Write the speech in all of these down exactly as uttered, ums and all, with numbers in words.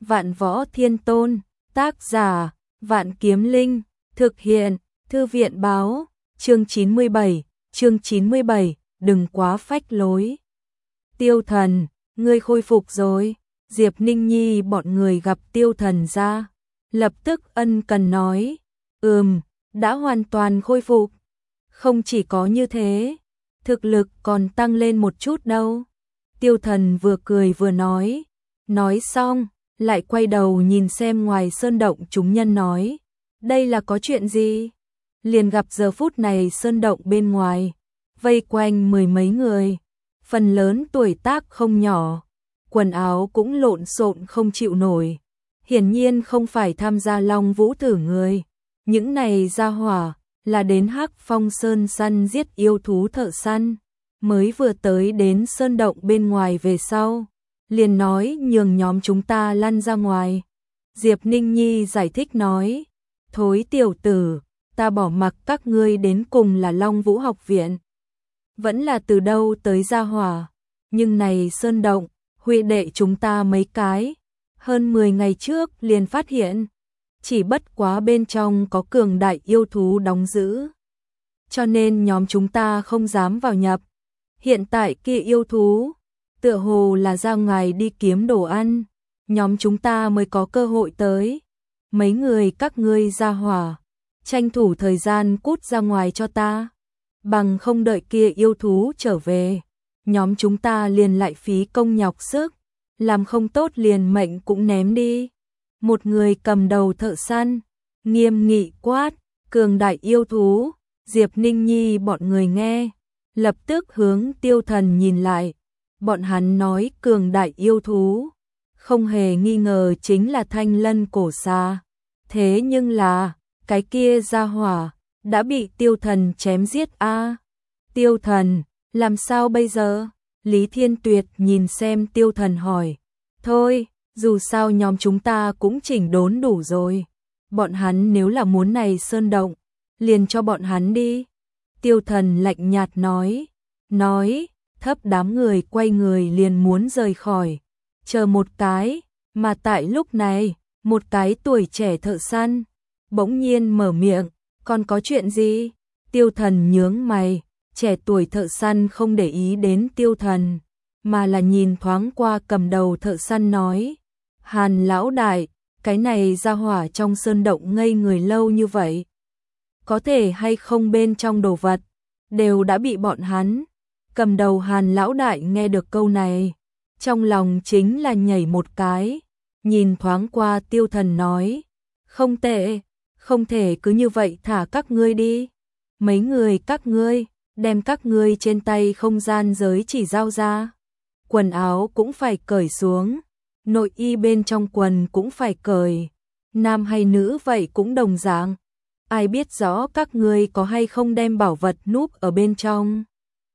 Vạn Võ Thiên Tôn, tác giả, Vạn Kiếm Linh, thực hiện, Thư viện báo, chương chín mươi bảy, chương chín mươi bảy, đừng quá phách lối. Tiêu Thần, ngươi khôi phục rồi, Diệp Ninh Nhi bọn người gặp Tiêu Thần ra, lập tức ân cần nói, ừm, đã hoàn toàn khôi phục. Không chỉ có như thế, thực lực còn tăng lên một chút đâu. Tiêu Thần vừa cười vừa nói, nói xong, lại quay đầu nhìn xem ngoài sơn động chúng nhân nói, đây là có chuyện gì? Liền gặp giờ phút này sơn động bên ngoài, vây quanh mười mấy người, phần lớn tuổi tác không nhỏ, quần áo cũng lộn xộn không chịu nổi, hiển nhiên không phải tham gia Long Vũ thử người, những này ra hỏa là đến Hắc Phong Sơn săn giết yêu thú thợ săn, mới vừa tới đến sơn động bên ngoài về sau, liền nói nhường nhóm chúng ta lăn ra ngoài. Diệp Ninh Nhi giải thích nói, thối tiểu tử, ta bỏ mặc các ngươi đến cùng là Long Vũ học viện, vẫn là từ đâu tới gia hỏa, nhưng này sơn động, huệ đệ chúng ta mấy cái, hơn mười ngày trước liền phát hiện, chỉ bất quá bên trong có cường đại yêu thú đóng giữ, cho nên nhóm chúng ta không dám vào nhập. Hiện tại kia yêu thú, tựa hồ là ra ngoài đi kiếm đồ ăn, nhóm chúng ta mới có cơ hội tới. Mấy người các ngươi ra hỏa, tranh thủ thời gian cút ra ngoài cho ta, bằng không đợi kia yêu thú trở về, nhóm chúng ta liền lại phí công nhọc sức, làm không tốt liền mệnh cũng ném đi. Một người cầm đầu thợ săn, nghiêm nghị quát, cường đại yêu thú. Diệp Ninh Nhi bọn người nghe, lập tức hướng Tiêu Thần nhìn lại, bọn hắn nói cường đại yêu thú, không hề nghi ngờ chính là thanh lân cổ xà, thế nhưng là, cái kia ra hỏa, đã bị Tiêu Thần chém giết a. À, Tiêu Thần, làm sao bây giờ? Lý Thiên Tuyệt nhìn xem Tiêu Thần hỏi, thôi, dù sao nhóm chúng ta cũng chỉnh đốn đủ rồi, bọn hắn nếu là muốn này sơn động, liền cho bọn hắn đi. Tiêu Thần lạnh nhạt nói, nói, thấp đám người quay người liền muốn rời khỏi, chờ một cái, mà tại lúc này, một cái tuổi trẻ thợ săn, bỗng nhiên mở miệng, còn có chuyện gì? Tiêu Thần nhướng mày, trẻ tuổi thợ săn không để ý đến Tiêu Thần, mà là nhìn thoáng qua cầm đầu thợ săn nói, Hàn lão đại, cái này ra hỏa trong sơn động ngây người lâu như vậy, có thể hay không bên trong đồ vật, đều đã bị bọn hắn. Cầm đầu Hàn lão đại nghe được câu này, trong lòng chính là nhảy một cái, nhìn thoáng qua Tiêu Thần nói, không tệ, không thể cứ như vậy thả các ngươi đi. Mấy người các ngươi, đem các ngươi trên tay không gian giới chỉ giao ra. Quần áo cũng phải cởi xuống, nội y bên trong quần cũng phải cởi, nam hay nữ vậy cũng đồng dạng. Ai biết rõ các ngươi có hay không đem bảo vật núp ở bên trong.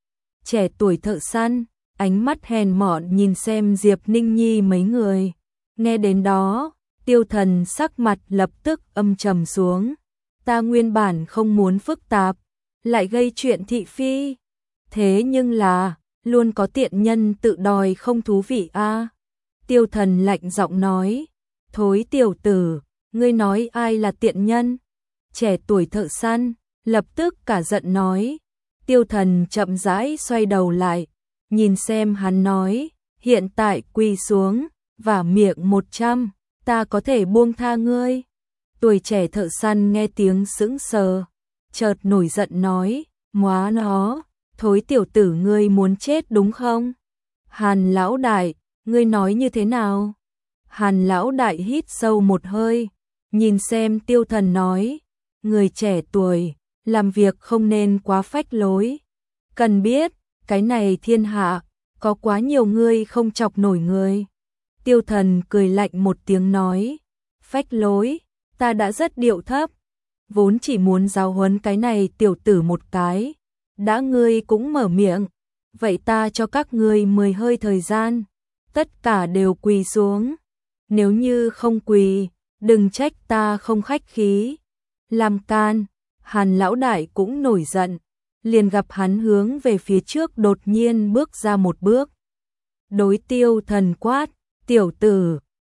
Trẻ tuổi thợ săn, ánh mắt hèn mọn nhìn xem Diệp Ninh Nhi mấy người. Nghe đến đó, Tiêu Thần sắc mặt lập tức âm trầm xuống. Ta nguyên bản không muốn phức tạp, lại gây chuyện thị phi. Thế nhưng là, luôn có tiện nhân tự đòi không thú vị a. À, Tiêu Thần lạnh giọng nói, thối tiểu tử, ngươi nói ai là tiện nhân? Trẻ tuổi thợ săn, lập tức cả giận nói. Tiêu Thần chậm rãi xoay đầu lại, nhìn xem hắn nói, hiện tại quỳ xuống, và miệng một trăm, ta có thể buông tha ngươi. Tuổi trẻ thợ săn nghe tiếng sững sờ, chợt nổi giận nói, móa nó, thối tiểu tử ngươi muốn chết đúng không? Hàn lão đại, ngươi nói như thế nào? Hàn lão đại hít sâu một hơi, nhìn xem Tiêu Thần nói, người trẻ tuổi, làm việc không nên quá phách lối. Cần biết, cái này thiên hạ, có quá nhiều người không chọc nổi người. Tiêu Thần cười lạnh một tiếng nói, phách lối, ta đã rất điệu thấp, vốn chỉ muốn giáo huấn cái này tiểu tử một cái. Đã ngươi cũng mở miệng, vậy ta cho các ngươi mười hơi thời gian, tất cả đều quỳ xuống. Nếu như không quỳ, đừng trách ta không khách khí. Làm can, Hàn lão đại cũng nổi giận, liền gặp hắn hướng về phía trước đột nhiên bước ra một bước. Đối Tiêu Thần quát, tiểu tử,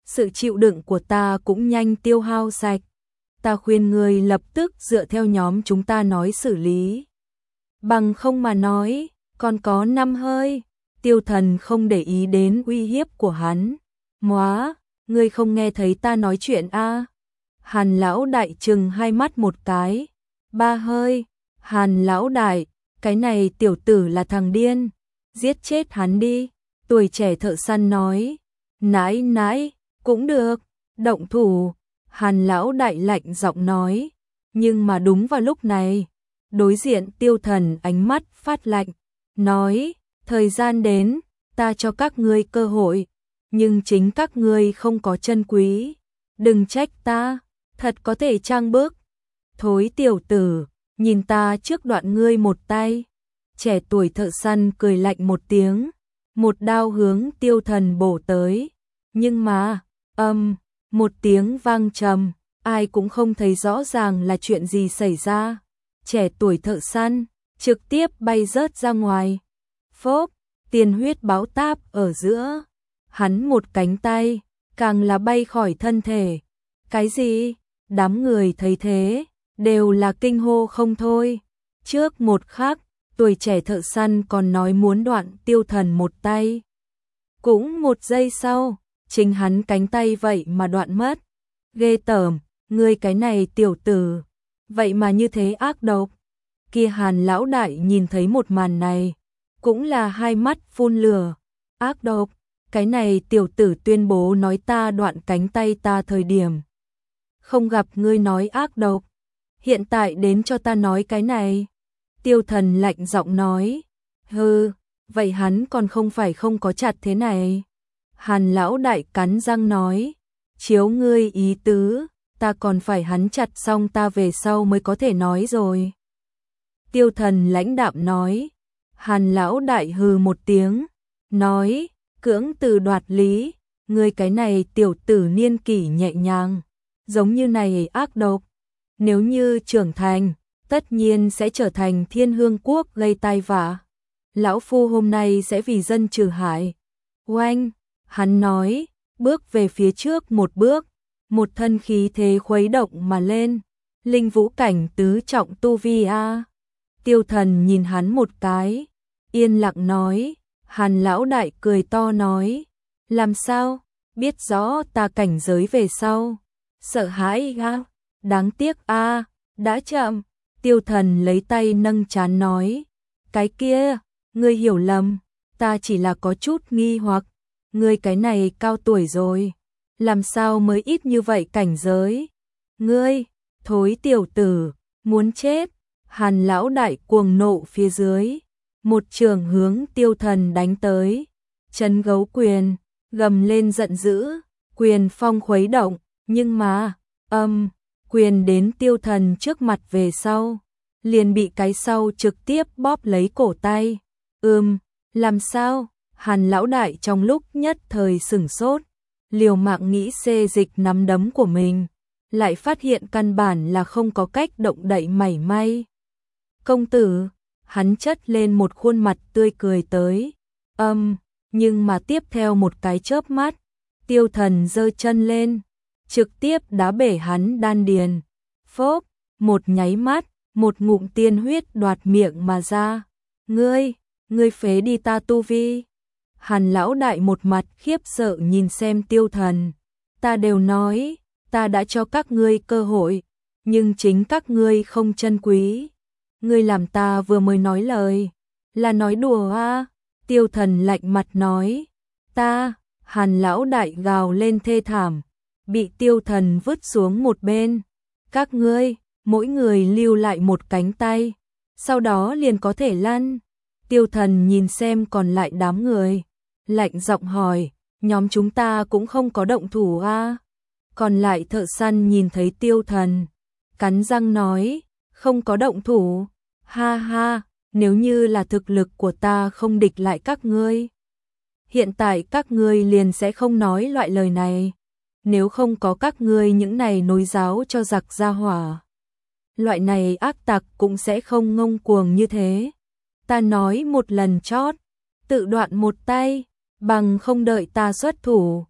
sự chịu đựng của ta cũng nhanh tiêu hao sạch. Ta khuyên ngươi lập tức dựa theo nhóm chúng ta nói xử lý. Bằng không mà nói, còn có năm hơi. Tiêu Thần không để ý đến uy hiếp của hắn. Móa, ngươi không nghe thấy ta nói chuyện a? À? Hàn lão đại trừng hai mắt một cái. Ba hơi. Hàn lão đại, cái này tiểu tử là thằng điên. Giết chết hắn đi. Tuổi trẻ thợ săn nói. Nãi nãi, cũng được. Động thủ. Hàn lão đại lạnh giọng nói. Nhưng mà đúng vào lúc này, đối diện Tiêu Thần ánh mắt phát lạnh. Nói, thời gian đến, ta cho các ngươi cơ hội. Nhưng chính các ngươi không có chân quý. Đừng trách ta, thật có thể trang bức. Thối tiểu tử, nhìn ta trước đoạn ngươi một tay. Trẻ tuổi thợ săn cười lạnh một tiếng. Một đao hướng Tiêu Thần bổ tới. Nhưng mà, âm, một tiếng vang trầm, ai cũng không thấy rõ ràng là chuyện gì xảy ra. Trẻ tuổi thợ săn, trực tiếp bay rớt ra ngoài. Phốp, tiền huyết báo táp ở giữa. Hắn một cánh tay, càng là bay khỏi thân thể. Cái gì? Đám người thấy thế, đều là kinh hô không thôi. Trước một khắc, tuổi trẻ thợ săn còn nói muốn đoạn Tiêu Thần một tay. Cũng một giây sau, chính hắn cánh tay vậy mà đoạn mất. Ghê tởm, ngươi cái này tiểu tử, vậy mà như thế ác độc. Kia Hàn lão đại nhìn thấy một màn này, cũng là hai mắt phun lửa. Ác độc, cái này tiểu tử tuyên bố nói ta đoạn cánh tay ta thời điểm. Không gặp ngươi nói ác độc, hiện tại đến cho ta nói cái này. Tiêu Thần lạnh giọng nói. Hừ, vậy hắn còn không phải không có chặt thế này. Hàn lão đại cắn răng nói. Chiếu ngươi ý tứ, ta còn phải hắn chặt xong ta về sau mới có thể nói rồi. Tiêu Thần lãnh đạm nói. Hàn lão đại hừ một tiếng, nói, cưỡng từ đoạt lý, ngươi cái này tiểu tử niên kỷ nhẹ nhàng, giống như này ác độc. Nếu như trưởng thành, tất nhiên sẽ trở thành Thiên Hương Quốc gây tai vạ. Lão phu hôm nay sẽ vì dân trừ hại. Oanh, hắn nói, bước về phía trước một bước, một thân khí thế khuấy động mà lên. Linh vũ cảnh tứ trọng tu vi a. Tiêu Thần nhìn hắn một cái, yên lặng nói. Hàn lão đại cười to nói, làm sao, biết rõ ta cảnh giới về sau. Sợ hãi a, đáng tiếc a, đã chậm. Tiêu Thần lấy tay nâng trán nói, cái kia, ngươi hiểu lầm, ta chỉ là có chút nghi hoặc, ngươi cái này cao tuổi rồi, làm sao mới ít như vậy cảnh giới? Ngươi, thối tiểu tử, muốn chết. Hàn lão đại cuồng nộ phía dưới, một trường hướng Tiêu Thần đánh tới. Chấn gấu quyền, gầm lên giận dữ, quyền phong khuấy động, nhưng mà, âm, quyền đến Tiêu Thần trước mặt về sau, liền bị cái sau trực tiếp bóp lấy cổ tay. Ừm, làm sao? Hàn lão đại trong lúc nhất thời sửng sốt, liều mạng nghĩ xê dịch nắm đấm của mình, lại phát hiện căn bản là không có cách động đậy mảy may. Công tử, hắn chất lên một khuôn mặt tươi cười tới. Âm, nhưng mà tiếp theo một cái chớp mắt, Tiêu Thần giơ chân lên, trực tiếp đá bể hắn đan điền. Phốp, một nháy mắt, một ngụm tiên huyết đoạt miệng mà ra. Ngươi, ngươi phế đi ta tu vi. Hàn lão đại một mặt khiếp sợ nhìn xem Tiêu Thần. Ta đều nói, ta đã cho các ngươi cơ hội, nhưng chính các ngươi không trân quý. Ngươi làm ta vừa mới nói lời, là nói đùa à? Tiêu Thần lạnh mặt nói. Ta, Hàn lão đại gào lên thê thảm, bị Tiêu Thần vứt xuống một bên. Các ngươi, mỗi người lưu lại một cánh tay, sau đó liền có thể lăn. Tiêu Thần nhìn xem còn lại đám người, lạnh giọng hỏi, nhóm chúng ta cũng không có động thủ à? Còn lại thợ săn nhìn thấy Tiêu Thần, cắn răng nói, không có động thủ. Ha ha, nếu như là thực lực của ta không địch lại các ngươi, hiện tại các ngươi liền sẽ không nói loại lời này. Nếu không có các ngươi những này nối giáo cho giặc gia hỏa, loại này ác tặc cũng sẽ không ngông cuồng như thế. Ta nói một lần chót, tự đoạn một tay, bằng không đợi ta xuất thủ,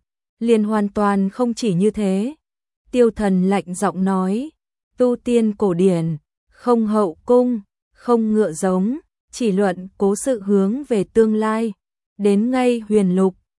liền hoàn toàn không chỉ như thế. Tiêu Thần lạnh giọng nói, tu tiên cổ điển, không hậu cung, không ngựa giống, chỉ luận cố sự hướng về tương lai, đến ngay huyền lục,